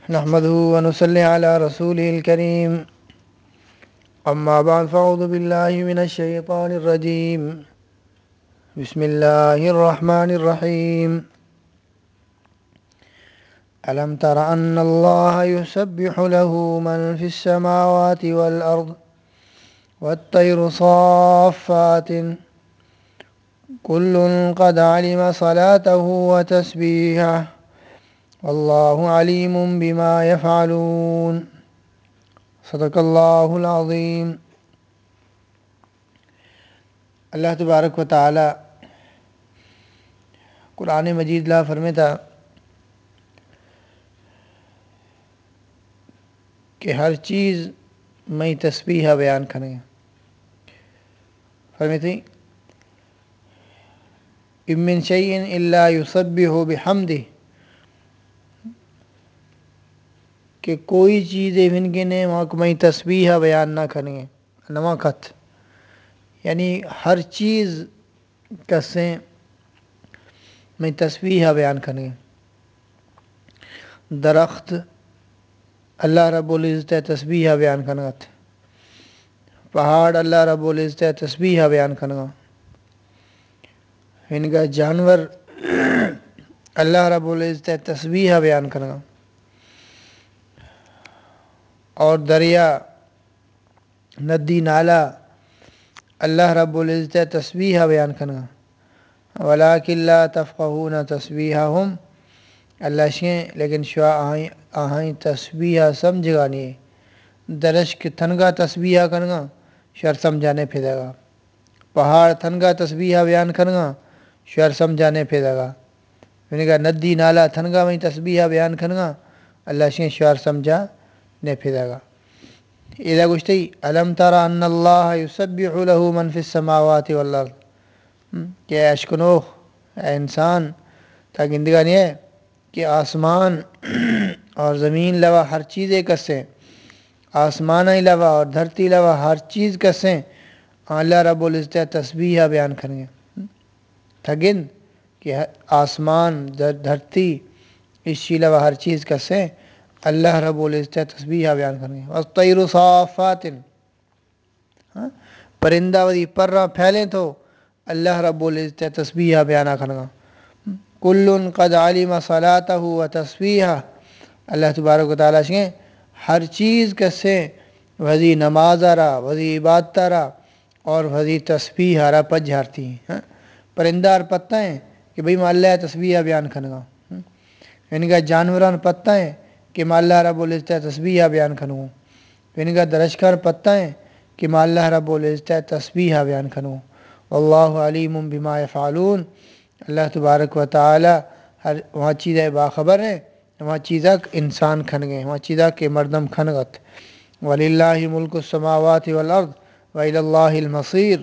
نحمده ونصلي على رسوله الكريم أما بعد فأعوذ بالله من الشيطان الرجيم بسم الله الرحمن الرحيم ألم تر أن الله يسبح له من في السماوات والأرض والطير صافات كل قد علم صلاته وتسبيحه والله عليم بما يفعلون صدق اللہ العظیم۔ اللہ تبارک و تعالی قرآن مجید لا فرماتا کہ ہر چیز میں تسبیح بیان کریں۔ فرماتے ان من شیء الا یسبح بحمدہ، کہ کوئی چیز ایون کے نے وہاں میں تسبیح بیان نہ کریں نہ کت، یعنی ہر چیز کسیں میں تسبیح بیان کریں۔ درخت اللہ رب العزت تسبیح بیان کرنا، پہاڑ اللہ رب العزت تسبیح بیان کرنا، ان کا جانور اللہ رب العزت تسبیح بیان کرنا، اور دریا ندی نالا اللہ رب العزت تسبیح بیان کرنا۔ ولکن لا تفقہون تسبیحہم، اللہ شیں لیکن شوا آہیں تسبیح سمجھ گانی درشک تھنگا تسبیح کرنا شر سمجھانے پھیدے گا، پہاڑ تھنگا تسبیح بیان کرنا شر سمجھانے پھیدے گا، یعنی کہ ندی نالا تھنگا میں تسبیح بیان کرنا اللہ شیں شعر سمجھا نے پھیدے گا۔ اذا گشتی الم تر ان اللہ یسبح له من فی السماوات والارض، کہ اشکنو اے انسان تا گندگانی ہے کہ آسمان اور زمین لوا ہر چیز کسیں، آسمان علاوہ اور دھرتی علاوہ ہر چیز کسیں اللہ رب العزت تسبیح بیان کریں گے۔ تھگن کہ آسمان دھرتی اس کے علاوہ ہر چیز کسیں اللہ رب العزت تسبیح بیان کریں گے۔ والطیر صافات، پرندہ ودی پر پھیلیں تو اللہ رب العزت تسبیح بیان کریں گا۔ کل قد علم صلاتہ و تسبیحہ، اللہ تبارک و تعالیٰ سے ہر چیز کسے وزی نماز آرہ وزی عبادت آرہ اور وزی تسبیح آرہ پج جھارتی ہیں۔ پرندہ اور پتہ ہیں کہ بھئی میں اللہ تسبیح بیان کروں گا، ان کا جانوران پتہ ہیں کہ میں اللہ رب العزت تسبیح بیان کروں، ان کا درشکار پتہ ہیں کہ میں اللہ رب العزت تسبیح بیان کروں۔ واللہ علیم بما یفعلون، اللہ تبارک و تعالی ہر وہاں چیزیں باخبر ہیں، وہاں چیزیں انسان کھن گئے، وہاں چیزیں کہ مردم کھنگت۔ وَلِلَّهِ مُلْكُ السَّمَاوَاتِ وَالْأَرْضِ وَإِلَى اللَّهِ الْمَصِيرُ،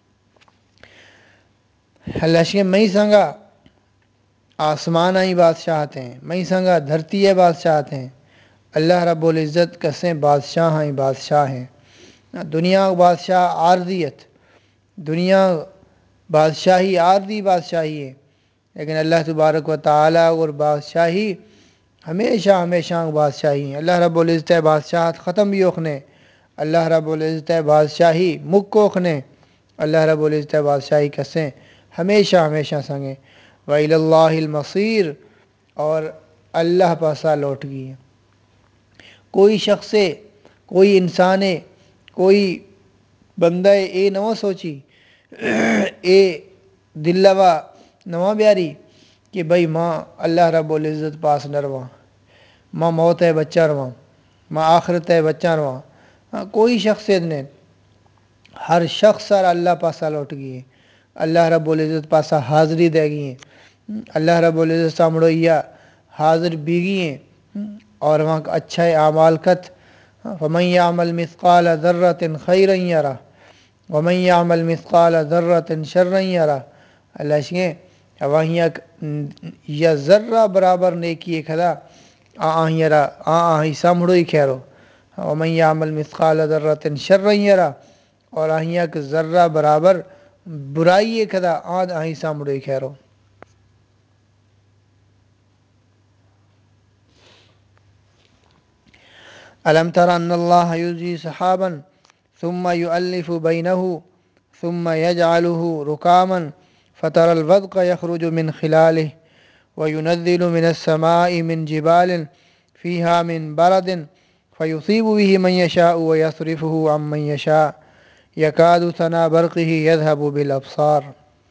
اللہ شکر میں سنگا آسمان آئی بادشاہت ہیں، میں سنگا دھرتی ہے بادشاہت ہیں، اللہ رب العزت کسیں بادشاہ ہیں بادشاہ ہیں۔ دنیا بادشاہ عارضیت، دنیا بادشاہی عارضی بادشاہی ہے، لیکن اللہ تبارک و تعالی اور بادشاہی ہمیشہ ہمیشہ بادشاہی ہیں۔ اللہ رب العزت بادشاہت ختم بھی ہوکھنے، اللہ رب العزت بادشاہی مکو کھنے، اللہ رب العزت بادشاہی کسیں ہمیشہ ہمیشہ سنگیں۔ وَإِلَى اللَّهِ الْمَصِيرُ، اور اللہ پاسا لوٹ گئی ہے۔ کوئی شخص ہے، کوئی انسان ہے، کوئی بندہ ہے اے نو سوچی اے دلوا نواں بیاری کہ بھئی ماں اللہ رب العزت پاس نہ رواں، ماں موت ہے بچہ رواں، ماں آخرت ہے بچہ رواں۔ کوئی شخصیت نے، ہر شخص سر اللہ پاسا لوٹ گئی ہے، اللہ رب العزت پاسا حاضری دے گئی ہیں، اللہ رب العزت سامڑویا حاضر بیگی ہیں، اور وہاں اچھا اعمال کت۔ فَمَنْ يَعْمَلْ مِثْقَالَ ذَرَّةٍ خَيْرًا يَرَهُ وَمَنْ يَعْمَلْ مِثْقَالَ ذَرَّةٍ شَرًّا يَرَهُ، اللہ شکیں وہیں یا ذرہ برابر نیکی کھدا آہیں یرا آہیں سامڑوئی کھیرو، وَمَنْ يَعْمَلْ مِثْقَالَ ذَرَّةٍ شَرًّا يَرَهُ، اور آہیں یک ذرہ برابر برائی کھدا آہیں سامڑوئی کھیرو۔ ألم تر أن الله يزجي سحابا ثم يؤلف بينه ثم يجعله ركاما فترى الودق يخرج من خلاله وينزل من السماء من جبال فيها من برد فيصيب به من يشاء ويصرفه عن من يشاء يكاد ثنا برقه يذهب بالأبصار.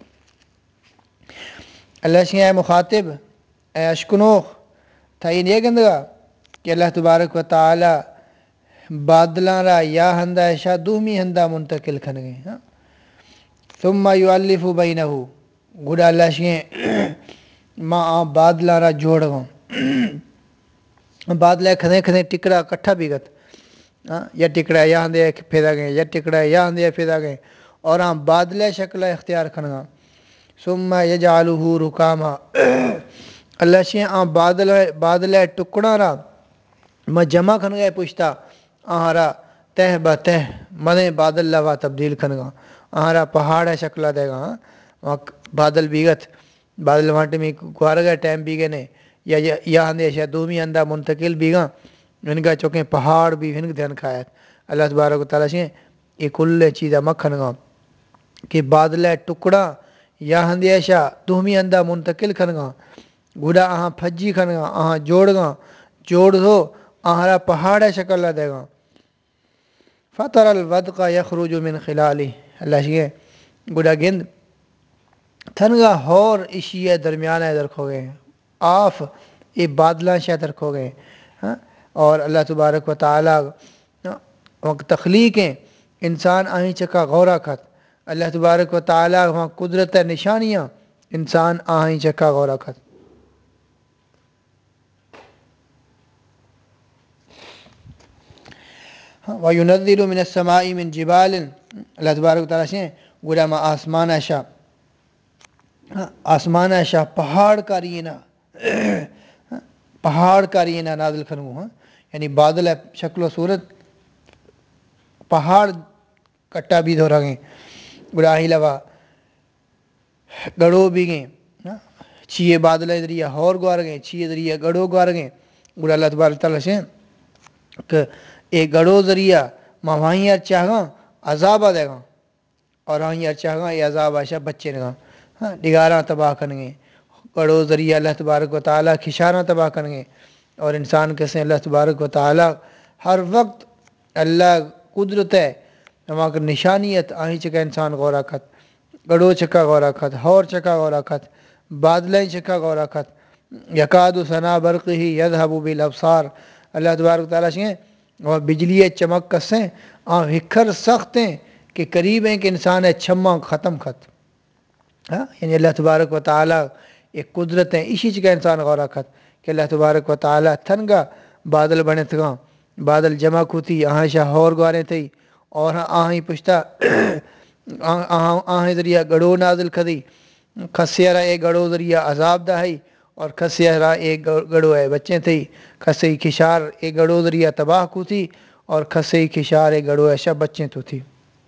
اللہ سے اے مخاطب، اے اشکنوخ تھائی یہ گندگا کہ اللہ تبارک و تعالی بادلاں را یا ہندا ایشا دومی ہندا منتقل کھن گئے. ثم یؤلف بینہ گڑا اللہ سے ماں بادلاں را جوڑ گا بادلے کھدے کھدے ٹکڑا کٹھا بھی گت یا ٹکڑا یا ہندے پھیدا گئے یا ٹکڑا یا ہندے پھیدا گئے اور ہاں بادلے شکل اختیار کھنگا. ثم یجعلہ رکاما اللہ سے بادلے ٹکڑا را میں جمع کھن گئے پوچھتا آہارا تہ بتہ مدیں بادل لوا تبدیل کھنگا آہارا پہاڑ ہے شکلہ دے گا وہاں بادل بیگت بادل وانٹے میں گوار گئے ٹائم بیگے نے یا ہندے شاید دومی ہندہ منتقل بیگا ان کا چکیں پہاڑ بھی ہنگ دھن کھایت. اللہ تبارک و تعالیٰ سے یہ کل چیزہ مکھن گا کہ بادل ٹکڑا یا ہندی ایشا دومی ہندہ منتقل کھن گا گوڑا آہاں پھجی کھن گا آہاں جوڑ گا جوڑ دو آہارا پہاڑ ہے شکل دے گا. فتر الودق یخرج من خلالی اللہ سے گوڑا گند تھنگا ہور اشیاء درمیان ہے درکھو گئے آف یہ بادلاں شاہ درکھو گئے. اور اللہ تبارک و تعالیٰ وقت تخلیقیں انسان آہیں چکا غورہ کھت اللہ تبارک و تعالیٰ وہاں قدرت نشانیاں انسان آہیں چکا غورہ کھت. وَيُنَزِّلُ مِنَ السَّمَاءِ مِن جِبَالٍ اللہ تبارک و تعالیٰ سے گوڑا ما آسمان ایشا پہاڑ کارینا پہاڑ کارینا نازل کروں یعنی بادل ہے شکل و صورت پہاڑ کٹا بھی دھو رہے گڑا ہی لوا گڑو بھی گئیں چیئے بادل ذریعہ ہور گوار گئے چیئے ذریعہ گڑو گوار گئیں گڑا اللہ تبارک تعالیٰ سے کہ ایک گڑو ذریعہ ماں وہیں یار چاہاں عذاب آ دے گا اور وہیں یار چاہاں یہ عذاب آشا بچے نگا ڈگاراں تباہ کرنگے گڑو ذریعہ اللہ تبارک و تعالیٰ کھشاراں تباہ کرنگے. اور انسان کیسے اللہ تبارک و تعالیٰ ہر وقت اللہ قدرت ہے وہاں کا نشانیت آہیں چکا انسان غورہ کھت گڑو چکا غورہ کھت ہور چکا غورہ کھت بادلیں چکا غورہ کھت یکاد ثنا برقہ یذہب بالابصار اللہ تبارک و تعالیٰ سے اور بجلی چمک کسیں ہکھر سخت ہیں کہ قریب ہیں کہ انسان ہے چھما ختم کھت. یعنی اللہ تبارک و تعالیٰ ایک قدرت ہیں اسی چکا انسان غورہ کھت کہ اللہ تبارک و تعالیٰ تھنگا بادل بنے تھگاں بادل جمع کھوتی آہاں شاہ ہور گوارے تھی اور آہیں پشتا آہیں ذریعہ گڑو نازل کھدی کھسیارا ایک گڑو ذریعہ عذاب دہی اور کھسیارا ایک گڑو ہے بچیں تھی کھسی کھشار ایک گڑو ذریعہ تباہ کو تھی اور کھسی کھشار ایک گڑو ایشا بچیں تو تھی.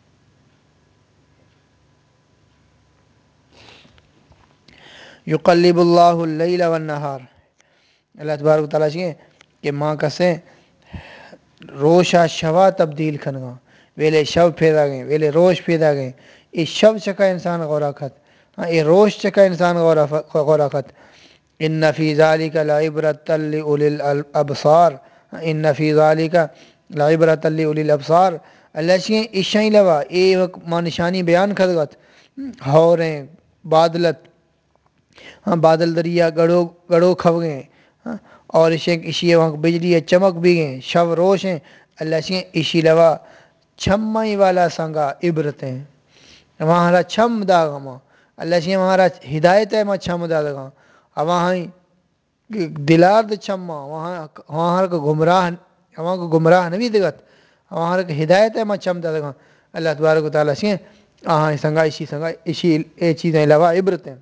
یقلب اللہ اللیل والنہار اللہ تبارک و تعالیٰ سے کہ ماں کسیں روشا شوا تبدیل کھنگا ویلے شو پھیدا گئیں ویلے روش پھیدا گئیں یہ شو چکا انسان غورہ کھت یہ روش چکا انسان غورہ کھت. ان فی ذالک لعبرۃ لأولی الابصار ان فی ذالک لعبرۃ لأولی الابصار اللہ سے اشائیں لوا اے وقت ماں نشانی بیان کھدگت ہوریں بادلت بادل دریا گڑو کھو گئے اور اشی وہاں بجلی چمک بھی گئیں شو روش ہیں اللہ سے اشی لوا چھمائی والا سنگا عبرتیں وہاں چھم داغا ماں اللہ سے وہاں ہدایت ہے ماں چھم داغا وہاں دلار دے چھما وہاں کا گمراہ وہاں کو گمراہ نبی دگت وہاں کا ہدایت ہے ماں چھم داغا اللہ تبارک و تعالیٰ سے سنگا اسی اے چیزیں لوا عبرتیں.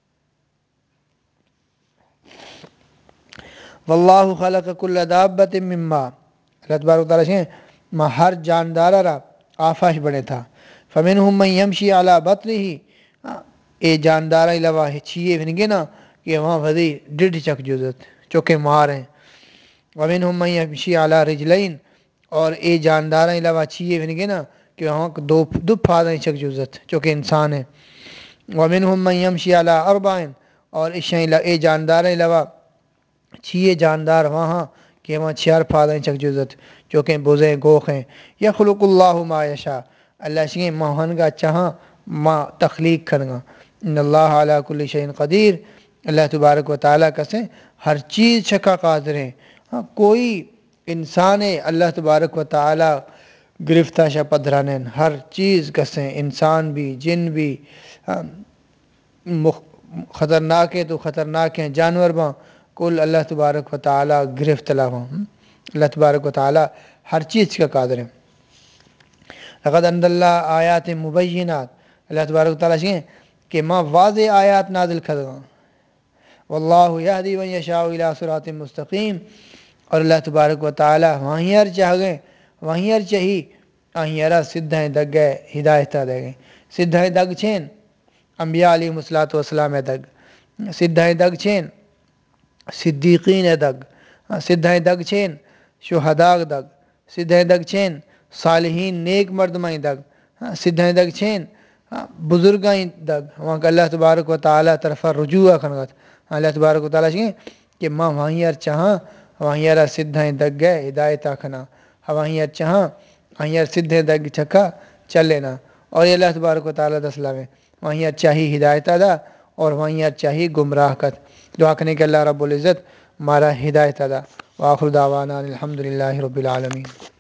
واللہ خلق کل دابت من ماء اللہ تبارک و تعالیٰ سے ماں ہر جاندارہ را آفاش بنے تھا فمنہم من یمشی علی بطنہ اے جاندارہ لوا چیئے بنگے نا کہ وہاں بھدی ڈڈ چک جوزت چوکے مار ہیں ومنہم من یمشی علی رجلین اور اے جاندار علاوہ چیئے ونگے نا کہ وہاں دو پھادیں چک جوزت چونکہ انسان ہے ومنہم من یمشی علی اربعین اور اے جاندار علاوہ چیئے جاندار وہاں کہ وہاں چھیار پھادیں چک جوزت چونکہ بوزیں گوخ ہیں یخلق اللہ ما یشاء اللہ شکیں موہن گا چاہاں ما تخلیق کرنا ان اللہ علی کل شیء قدیر اللہ تبارک و تعالیٰ کسیں ہر چیز چھکا قادر ہیں ہاں کوئی انسان اللہ تبارک و تعالیٰ گرفتہ شا پدرانین ہر چیز کسیں انسان بھی جن بھی خطرناک ہے تو خطرناک ہیں جانور باں کل اللہ تبارک و تعالیٰ گرفت لاہوں اللہ تبارک و تعالیٰ ہر چیز کا قادر ہے لقد انزل اللہ آیات مبینات اللہ تبارک و تعالیٰ سے کہ ماں واضح آیات نازل کردگاں واللہ یہدی من یشاء الی صراط مستقیم اور اللہ تبارک و تعالیٰ وہیں ہر چاہ گئے وہیں ہر چاہی آہیرہ سدھائیں دگ گئے ہدایتہ دے گئے سدھائیں دگ چھین انبیاء علیہ السلام دگ سدھائیں دگ چھین صدیقین دگ سدھائیں دگ چھین شہداء دگ سدھائیں دگ چھین صالحین نیک مردمائیں دگ سدھائیں دگ چھین بزرگائیں دگ وہاں کہ اللہ تبارک و تعالیٰ طرفہ رجوع کنگت اللہ تبارک و تعالیٰ چھیں کہ ماں وہیں ہر چاہاں وہیں ہر سدھائیں دگ گئے ہدایت آکھنا وہیں ہر چاہاں وہیں ہر سدھے دگ چھکا چل لینا اور یہ اللہ تبارک و تعالیٰ دسلاویں وہیں ہر چاہی ہدایت ادا اور وہیں ہر چاہی گمراہ کت دعا کرنے کہ اللہ رب العزت مارا ہدایت ادا وآخر دعوانا الحمدللہ رب العالمین